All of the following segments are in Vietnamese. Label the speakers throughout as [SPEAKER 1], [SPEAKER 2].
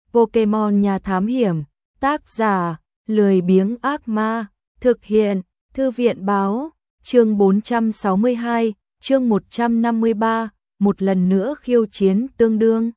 [SPEAKER 1] Pokemon nhà thám hiểm, tác giả, lười biếng ác ma, thực hiện, thư viện báo, chương 462, chương 153, một lần nữa khiêu chiến tương đương.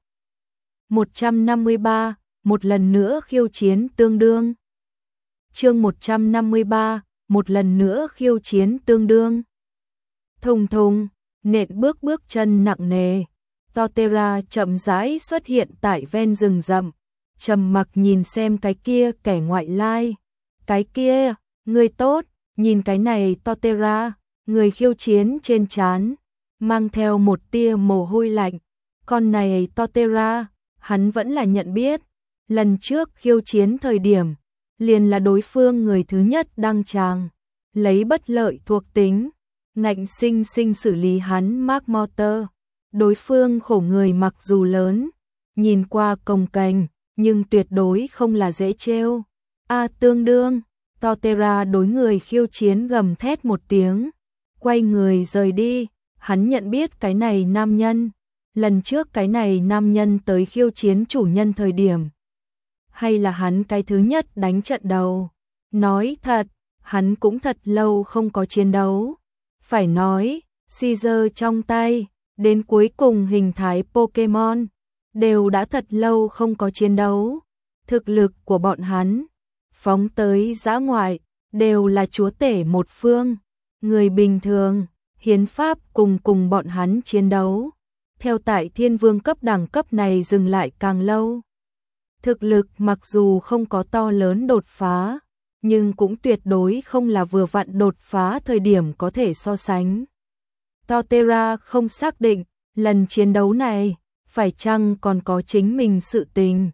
[SPEAKER 1] 153, một lần nữa khiêu chiến tương đương. Chương 153, một lần nữa khiêu chiến tương đương. Thùng thùng, nện bước chân nặng nề. Torterra chậm rãi xuất hiện tại ven rừng rậm, trầm mặc nhìn xem cái kia kẻ ngoại lai. Cái kia, người tốt, nhìn cái này Torterra, người khiêu chiến trên trán, mang theo một tia mồ hôi lạnh. Con này Torterra, hắn vẫn là nhận biết, lần trước khiêu chiến thời điểm, liền là đối phương người thứ nhất đăng tràng, lấy bất lợi thuộc tính, ngạnh sinh sinh xử lý hắn Mark Motor. Đối phương khổ người mặc dù lớn, nhìn qua cồng kềnh, nhưng tuyệt đối không là dễ trêu. Tương đương, Torterra đối người khiêu chiến gầm thét một tiếng, quay người rời đi. Hắn nhận biết cái này nam nhân, lần trước cái này nam nhân tới khiêu chiến chủ nhân thời điểm, hay là hắn cái thứ nhất đánh trận đầu. Nói thật, hắn cũng thật lâu không có chiến đấu. Phải nói, Caesar trong tay, đến cuối cùng hình thái Pokemon, đều đã thật lâu không có chiến đấu. Thực lực của bọn hắn, phóng tới dã ngoại, đều là chúa tể một phương. Người bình thường, hiến pháp cùng bọn hắn chiến đấu. Theo tại thiên vương cấp đẳng cấp này dừng lại càng lâu. Thực lực mặc dù không có to lớn đột phá, nhưng cũng tuyệt đối không là vừa vặn đột phá thời điểm có thể so sánh. Torterra không xác định, lần chiến đấu này, phải chăng còn có chính mình sự tình.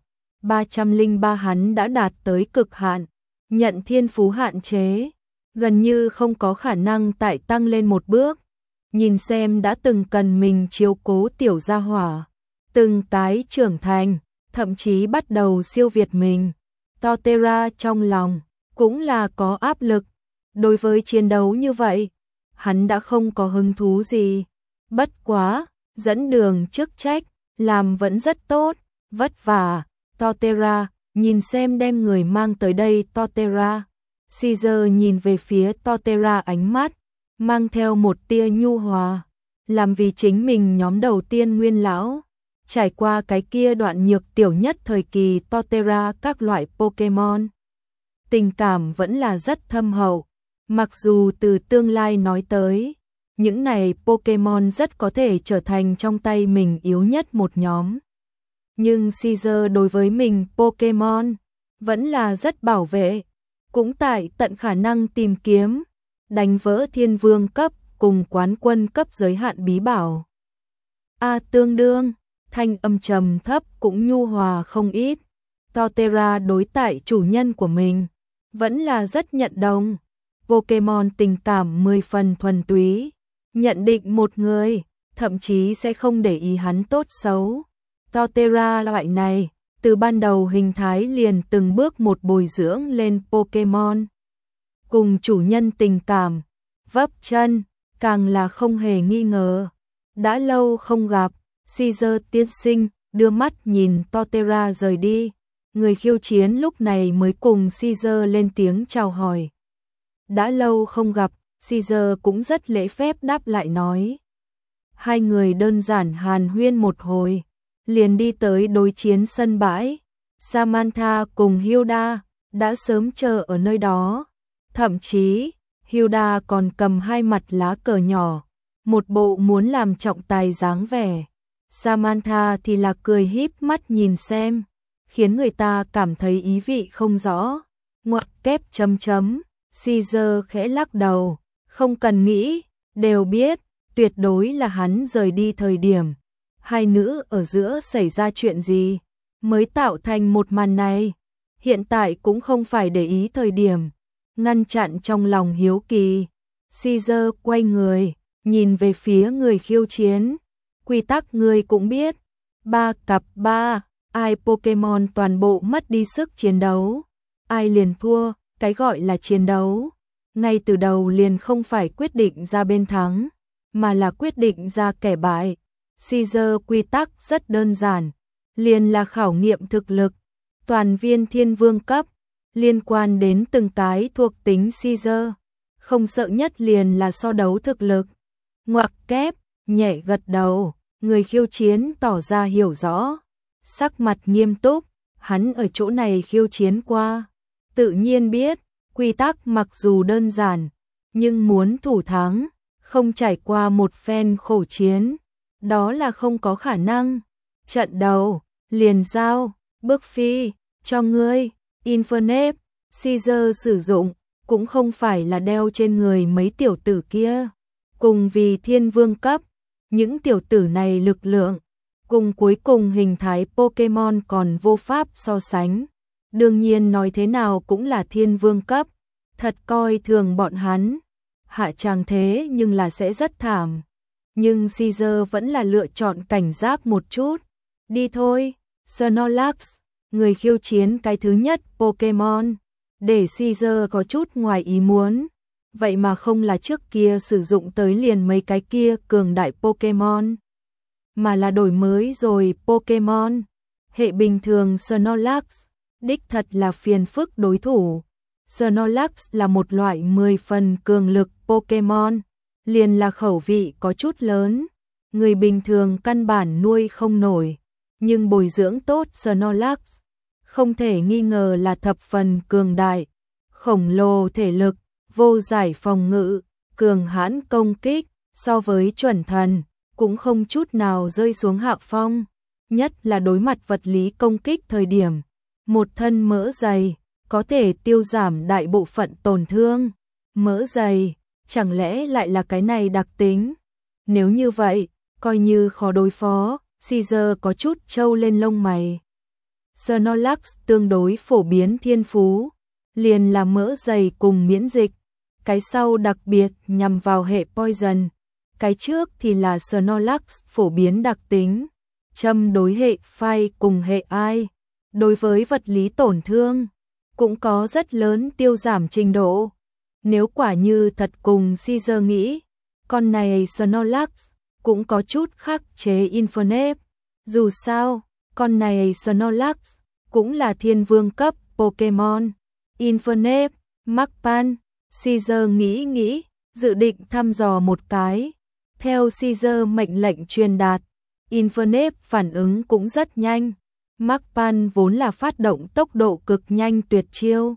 [SPEAKER 1] 303 hắn đã đạt tới cực hạn, nhận thiên phú hạn chế, gần như không có khả năng tại tăng lên một bước. Nhìn xem đã từng cần mình chiếu cố tiểu gia hỏa, từng cái trưởng thành, thậm chí bắt đầu siêu việt mình. Torterra trong lòng cũng là có áp lực. Đối với chiến đấu như vậy, hắn đã không có hứng thú gì. Bất quá, dẫn đường chức trách, làm vẫn rất tốt, vất vả. Torterra, nhìn xem đem người mang tới đây Torterra. Caesar nhìn về phía Torterra, ánh mắt mang theo một tia nhu hòa, làm vì chính mình nhóm đầu tiên nguyên lão. Trải qua cái kia đoạn nhược tiểu nhất thời kỳ Torterra các loại Pokemon, tình cảm vẫn là rất thâm hậu. Mặc dù từ tương lai nói tới, những này Pokemon rất có thể trở thành trong tay mình yếu nhất một nhóm. Nhưng Caesar đối với mình Pokemon vẫn là rất bảo vệ, cũng tại tận khả năng tìm kiếm, đánh vỡ thiên vương cấp cùng quán quân cấp giới hạn bí bảo. Tương đương, thanh âm trầm thấp cũng nhu hòa không ít. Torterra đối tại chủ nhân của mình vẫn là rất nhận đồng. Pokemon tình cảm 10 phần thuần túy, nhận định một người, thậm chí sẽ không để ý hắn tốt xấu. Torterra loại này, từ ban đầu hình thái liền từng bước một bồi dưỡng lên Pokemon. Cùng chủ nhân tình cảm, vấp chân, càng là không hề nghi ngờ. Đã lâu không gặp, Caesar tiên sinh, đưa mắt nhìn Torterra rời đi. Người khiêu chiến lúc này mới cùng Caesar lên tiếng chào hỏi. Đã lâu không gặp, Caesar cũng rất lễ phép đáp lại nói. Hai người đơn giản hàn huyên một hồi, liền đi tới đối chiến sân bãi. Samantha cùng Hilda đã sớm chờ ở nơi đó. Thậm chí, Hilda còn cầm hai mặt lá cờ nhỏ, một bộ muốn làm trọng tài dáng vẻ. Samantha thì là cười híp mắt nhìn xem, khiến người ta cảm thấy ý vị không rõ. Ngoặc kép chấm chấm, Caesar khẽ lắc đầu, không cần nghĩ, đều biết, tuyệt đối là hắn rời đi thời điểm. Hai nữ ở giữa xảy ra chuyện gì, mới tạo thành một màn này. Hiện tại cũng không phải để ý thời điểm, ngăn chặn trong lòng hiếu kỳ. Caesar quay người, nhìn về phía người khiêu chiến. Quy tắc người cũng biết, 3 cặp 3, ai Pokemon toàn bộ mất đi sức chiến đấu, ai liền thua. Cái gọi là chiến đấu, ngay từ đầu liền không phải quyết định ra bên thắng, mà là quyết định ra kẻ bại. Caesar quy tắc rất đơn giản, liền là khảo nghiệm thực lực, toàn viên thiên vương cấp, liên quan đến từng cái thuộc tính Caesar, không sợ nhất liền là so đấu thực lực. Ngoặc kép, nhẹ gật đầu, người khiêu chiến tỏ ra hiểu rõ, sắc mặt nghiêm túc, hắn ở chỗ này khiêu chiến qua, tự nhiên biết, quy tắc mặc dù đơn giản, nhưng muốn thủ thắng, không trải qua một phen khổ chiến, đó là không có khả năng. Trận đầu, liền giao, bước phi, cho ngươi, Infernape, Caesar sử dụng, cũng không phải là đeo trên người mấy tiểu tử kia. Cùng vì thiên vương cấp, những tiểu tử này lực lượng, cùng cuối cùng hình thái Pokemon còn vô pháp so sánh. Đương nhiên nói thế nào cũng là thiên vương cấp, thật coi thường bọn hắn. Hạ tràng thế nhưng là sẽ rất thảm. Nhưng Caesar vẫn là lựa chọn cảnh giác một chút. Đi thôi, Snorlax, người khiêu chiến cái thứ nhất Pokemon. Để Caesar có chút ngoài ý muốn. Vậy mà không là trước kia sử dụng tới liền mấy cái kia cường đại Pokemon, mà là đổi mới rồi Pokemon. Hệ bình thường Snorlax, đích thật là phiền phức đối thủ. Snorlax là một loại 10 phần cường lực Pokemon, liền là khẩu vị có chút lớn, người bình thường căn bản nuôi không nổi, nhưng bồi dưỡng tốt Snorlax, không thể nghi ngờ là thập phần cường đại, khổng lồ thể lực, vô giải phòng ngự, cường hãn công kích, so với chuẩn thần, cũng không chút nào rơi xuống hạ phong, nhất là đối mặt vật lý công kích thời điểm, một thân mỡ dày, có thể tiêu giảm đại bộ phận tổn thương. Mỡ dày, chẳng lẽ lại là cái này đặc tính? Nếu như vậy, coi như khó đối phó, Caesar có chút trâu lên lông mày. Snorlax tương đối phổ biến thiên phú, liền là mỡ dày cùng miễn dịch. Cái sau đặc biệt nhằm vào hệ poison, cái trước thì là Snorlax phổ biến đặc tính, châm đối hệ phai cùng hệ ai. Đối với vật lý tổn thương, cũng có rất lớn tiêu giảm trình độ. Nếu quả như thật cùng Caesar nghĩ, con này Snorlax cũng có chút khắc chế Infernape. Dù sao, con này Snorlax cũng là thiên vương cấp Pokemon. Infernape, Magpan, Caesar nghĩ, dự định thăm dò một cái. Theo Caesar mệnh lệnh truyền đạt, Infernape phản ứng cũng rất nhanh. Magpan vốn là phát động tốc độ cực nhanh tuyệt chiêu.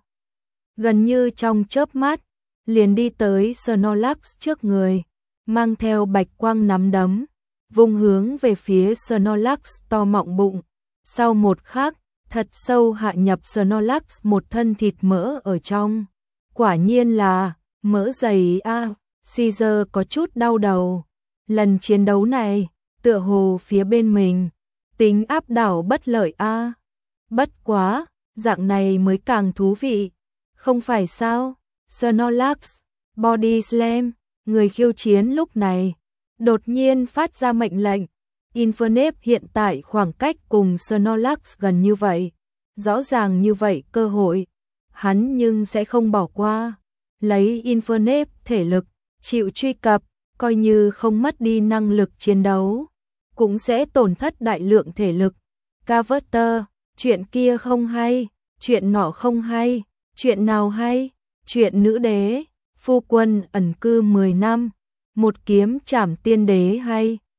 [SPEAKER 1] Gần như trong chớp mắt, liền đi tới Snorlax trước người, mang theo bạch quang nắm đấm, vung hướng về phía Snorlax to mọng bụng. Sau một khắc, thật sâu hạ nhập Snorlax một thân thịt mỡ ở trong. Quả nhiên là mỡ dày a. Caesar có chút đau đầu. Lần chiến đấu này, tựa hồ phía bên mình, tính áp đảo bất lợi a. Bất quá, dạng này mới càng thú vị. Không phải sao? Snorlax, Body Slam, người khiêu chiến lúc này, đột nhiên phát ra mệnh lệnh. Infernape hiện tại khoảng cách cùng Snorlax gần như vậy. Rõ ràng như vậy cơ hội, hắn nhưng sẽ không bỏ qua. Lấy Infernape thể lực, chịu truy cập, coi như không mất đi năng lực chiến đấu, cũng sẽ tổn thất đại lượng thể lực. Carver, chuyện kia không hay, chuyện nọ không hay, chuyện nào hay, chuyện nữ đế, phu quân ẩn cư 10 năm, một kiếm trảm tiên đế hay.